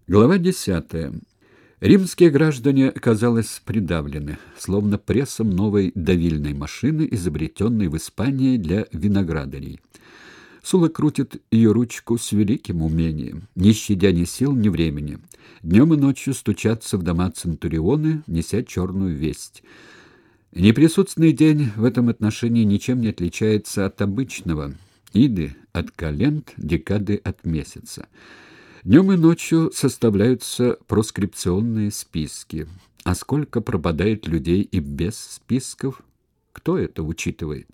Глава 10. Римские граждане, казалось, придавлены, словно прессом новой давильной машины, изобретенной в Испании для виноградарей. Сула крутит ее ручку с великим умением, не щадя ни сил, ни времени. Днем и ночью стучатся в дома центурионы, неся черную весть. Неприсутственный день в этом отношении ничем не отличается от обычного. Иды от календ, декады от месяца. Днем и ночью составляются проскрипционные списки. А сколько пропадает людей и без списков? Кто это учитывает?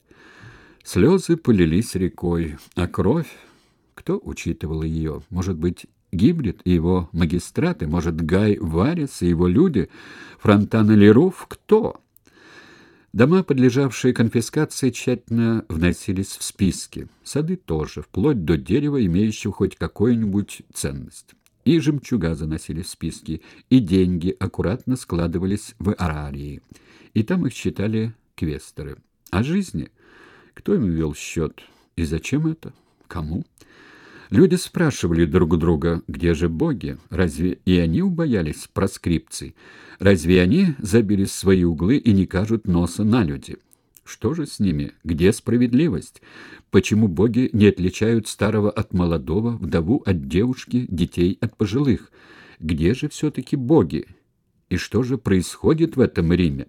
Слезы полились рекой, а кровь? Кто учитывал ее? Может быть, Гибрид и его магистраты? Может, Гай Варис и его люди? Фронтан или Руф? Кто? Дома, подлежавшие конфискации, тщательно вносились в списки. Сады тоже, вплоть до дерева, имеющего хоть какую-нибудь ценность. И жемчуга заносили в списки, и деньги аккуратно складывались в арарии. И там их считали квесторы. А жизни? Кто им вел счет? И зачем это? Кому? Люди спрашивали друг у друга, где же боги? Разве и они убоялись проскрипций? Разве они забились в свои углы и не кажут носа на люди? Что же с ними? Где справедливость? Почему боги не отличают старого от молодого, вдову от девушки, детей от пожилых? Где же все-таки боги? И что же происходит в этом Риме?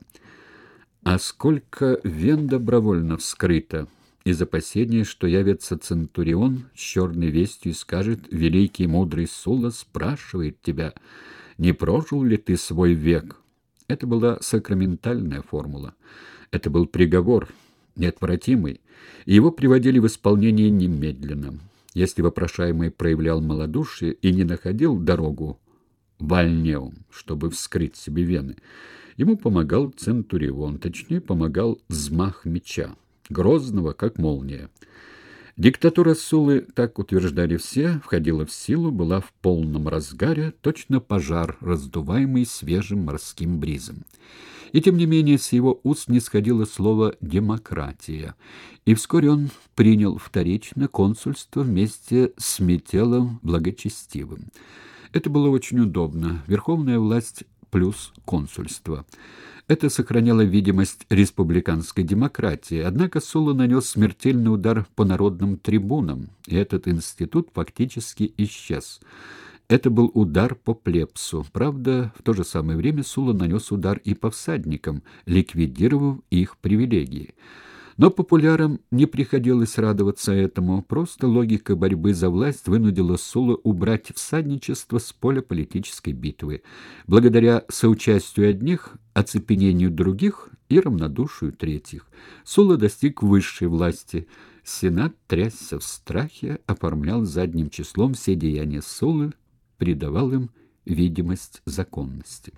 А сколько вен добровольно вскрыто? Из опасения, что явится Центурион с черной вестью и скажет: «Великий мудрый Сула спрашивает тебя, не прожил ли ты свой век?» Это была сакраментальная формула. Это был приговор, неотвратимый, и его приводили в исполнение немедленно. Если вопрошаемый проявлял малодушие и не находил дорогу в Альнеум, чтобы вскрыть себе вены, ему помогал Центурион, точнее, помогал взмах меча, грозного, как молния. Диктатура Суллы, так утверждали все, входила в силу, была в полном разгаре, точно пожар, раздуваемый свежим морским бризом. И тем не менее с его уст не сходило слово «демократия», и вскоре он принял вторично консульство вместе с Метеллом Благочестивым. Это было очень удобно. Верховная власть плюс консульство. Это сохраняло видимость республиканской демократии, однако Сула нанес смертельный удар по народным трибунам, и этот институт фактически исчез. Это был удар по плебсу. Правда, в то же самое время Сула нанес удар и по всадникам, ликвидировав их привилегии. Но популярам не приходилось радоваться этому, просто логика борьбы за власть вынудила Суллу убрать всадничество с поля политической битвы, благодаря соучастию одних, оцепенению других и равнодушию третьих. Сулла достиг высшей власти. Сенат трясся в страхе, оформлял задним числом все деяния Суллы, придавал им видимость законности.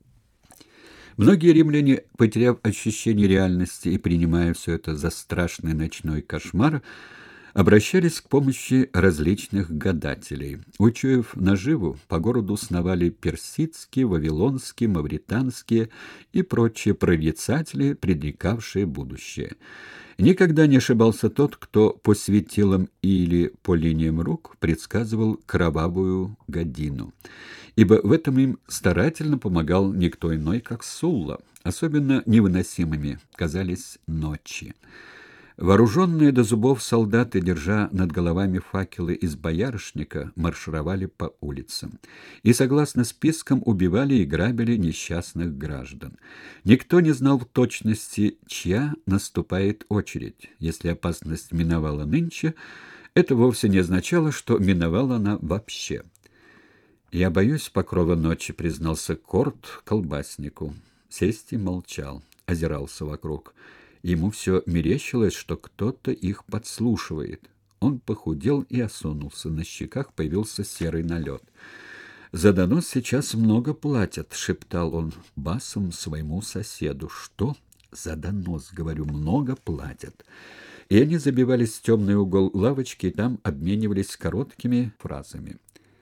Многие римляне, потеряв ощущение реальности и принимая все это за страшный ночной кошмар, обращались к помощи различных гадателей. Учуяв наживу, по городу сновали персидские, вавилонские, мавританские и прочие прорицатели, предрекавшие будущее. Никогда не ошибался тот, кто по светилам или по линиям рук предсказывал кровавую годину, ибо в этом им старательно помогал никто иной, как Сулла. Особенно невыносимыми казались ночи. Вооруженные до зубов солдаты, держа над головами факелы из боярышника, маршировали по улицам и, согласно спискам, убивали и грабили несчастных граждан. Никто не знал в точности, чья наступает очередь. Если опасность миновала нынче, это вовсе не означало, что миновала она вообще. «Я боюсь покрова ночи», — признался Корт колбаснику. Сестий молчал, озирался вокруг. Ему все мерещилось, что кто-то их подслушивает. Он похудел и осунулся, на щеках появился серый налет. «За донос сейчас много платят», — шептал он басом своему соседу. «Что? За донос, говорю, много платят». И они забивались в темный угол лавочки и там обменивались короткими фразами.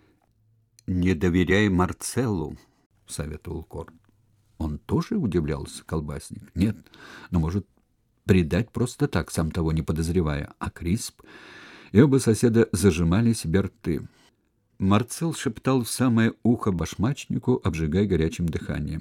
«Не доверяй Марцеллу», — советовал Корт. Он тоже удивлялся, колбасник. Нет, но может предать просто так, сам того не подозревая. А Крисп? И оба соседа зажимали себе рты. Марцел шептал в самое ухо башмачнику, обжигая горячим дыханием.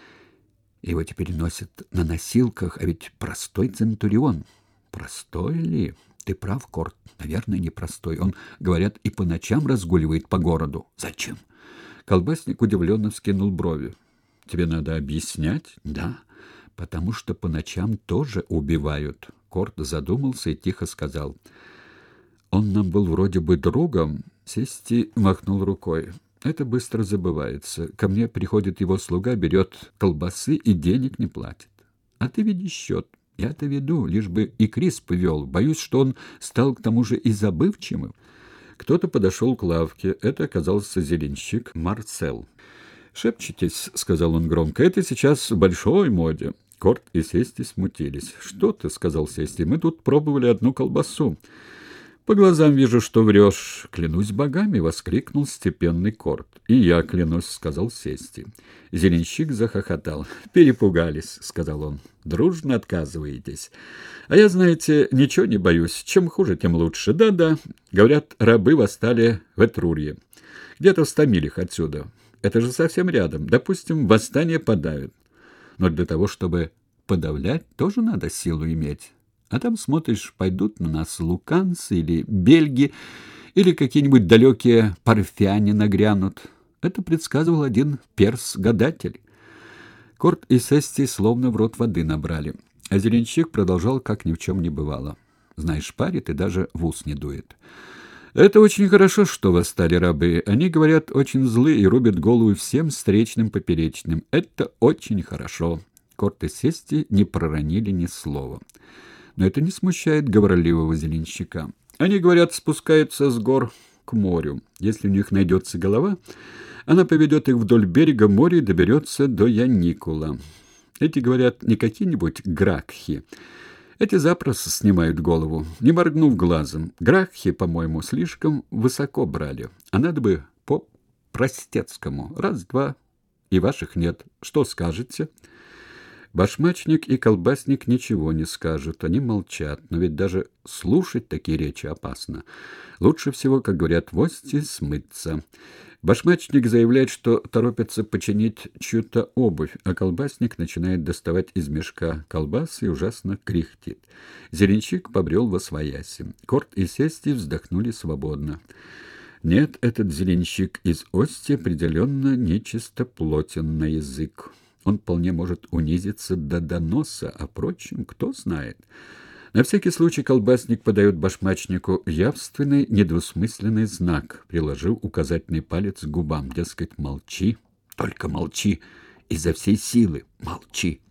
Его теперь носят на носилках, а ведь простой центурион. Простой ли? Ты прав, Корт. Наверное, непростой. Он, говорят, и по ночам разгуливает по городу. Зачем? Колбасник удивленно вскинул брови. Тебе надо объяснять? Да, потому что по ночам тоже убивают. Корт задумался и тихо сказал. Он нам был вроде бы другом. Сести махнул рукой. Это быстро забывается. Ко мне приходит его слуга, берет колбасы и денег не платит. А ты веди счет. Я-то веду, лишь бы и Крисп вел. Боюсь, что он стал к тому же и забывчивым. Кто-то подошел к лавке. Это оказался зеленщик Марцел. «Шепчетесь», — сказал он громко, — «это сейчас в большой моде». Корт и Сести смутились. «Что ты?» — сказал Сести. «Мы тут пробовали одну колбасу». «По глазам вижу, что врешь». «Клянусь богами!» — воскликнул степенный Корт. «И я клянусь», — сказал Сести. Зеленщик захохотал. «Перепугались», — сказал он. «Дружно отказываетесь. А я, знаете, ничего не боюсь. Чем хуже, тем лучше. Да-да. Говорят, рабы восстали в Этрурье. Где-то в 100 милях отсюда. Это же совсем рядом. Допустим, восстание подавят. Но для того, чтобы подавлять, тоже надо силу иметь». А там, смотришь, пойдут на нас луканцы или бельги, или какие-нибудь далекие парфяне нагрянут. Это предсказывал один перс-гадатель. Корт и Сести словно в рот воды набрали. А зеленщик продолжал, как ни в чем не бывало. Знаешь, парит и даже в ус не дует. Это очень хорошо, что восстали рабы. Они, говорят, очень злые и рубят голову всем встречным поперечным. Это очень хорошо. Корт и Сести не проронили ни слова. Но это не смущает говорливого зеленщика. Они, говорят, спускаются с гор к морю. Если у них найдется голова, она поведет их вдоль берега моря и доберется до Яникула. Эти, говорят, не какие-нибудь гракхи. Эти запросто снимают голову, не моргнув глазом. Гракхи, по-моему, слишком высоко брали. А надо бы по-простецкому. Раз-два, и ваших нет. Что скажете?» Башмачник и колбасник ничего не скажут, они молчат, но ведь даже слушать такие речи опасно. Лучше всего, как говорят вости, смыться. Башмачник заявляет, что торопится починить чью-то обувь, а колбасник начинает доставать из мешка колбасы и ужасно кряхтит. Зеленщик побрел восвояси. Корт и Сести вздохнули свободно. Нет, этот зеленщик из Ости определенно нечистоплотен на язык. Он вполне может унизиться до доноса, а, впрочем, кто знает. На всякий случай колбасник подает башмачнику явственный, недвусмысленный знак, приложив указательный палец к губам, дескать, молчи, только молчи, изо всей силы молчи.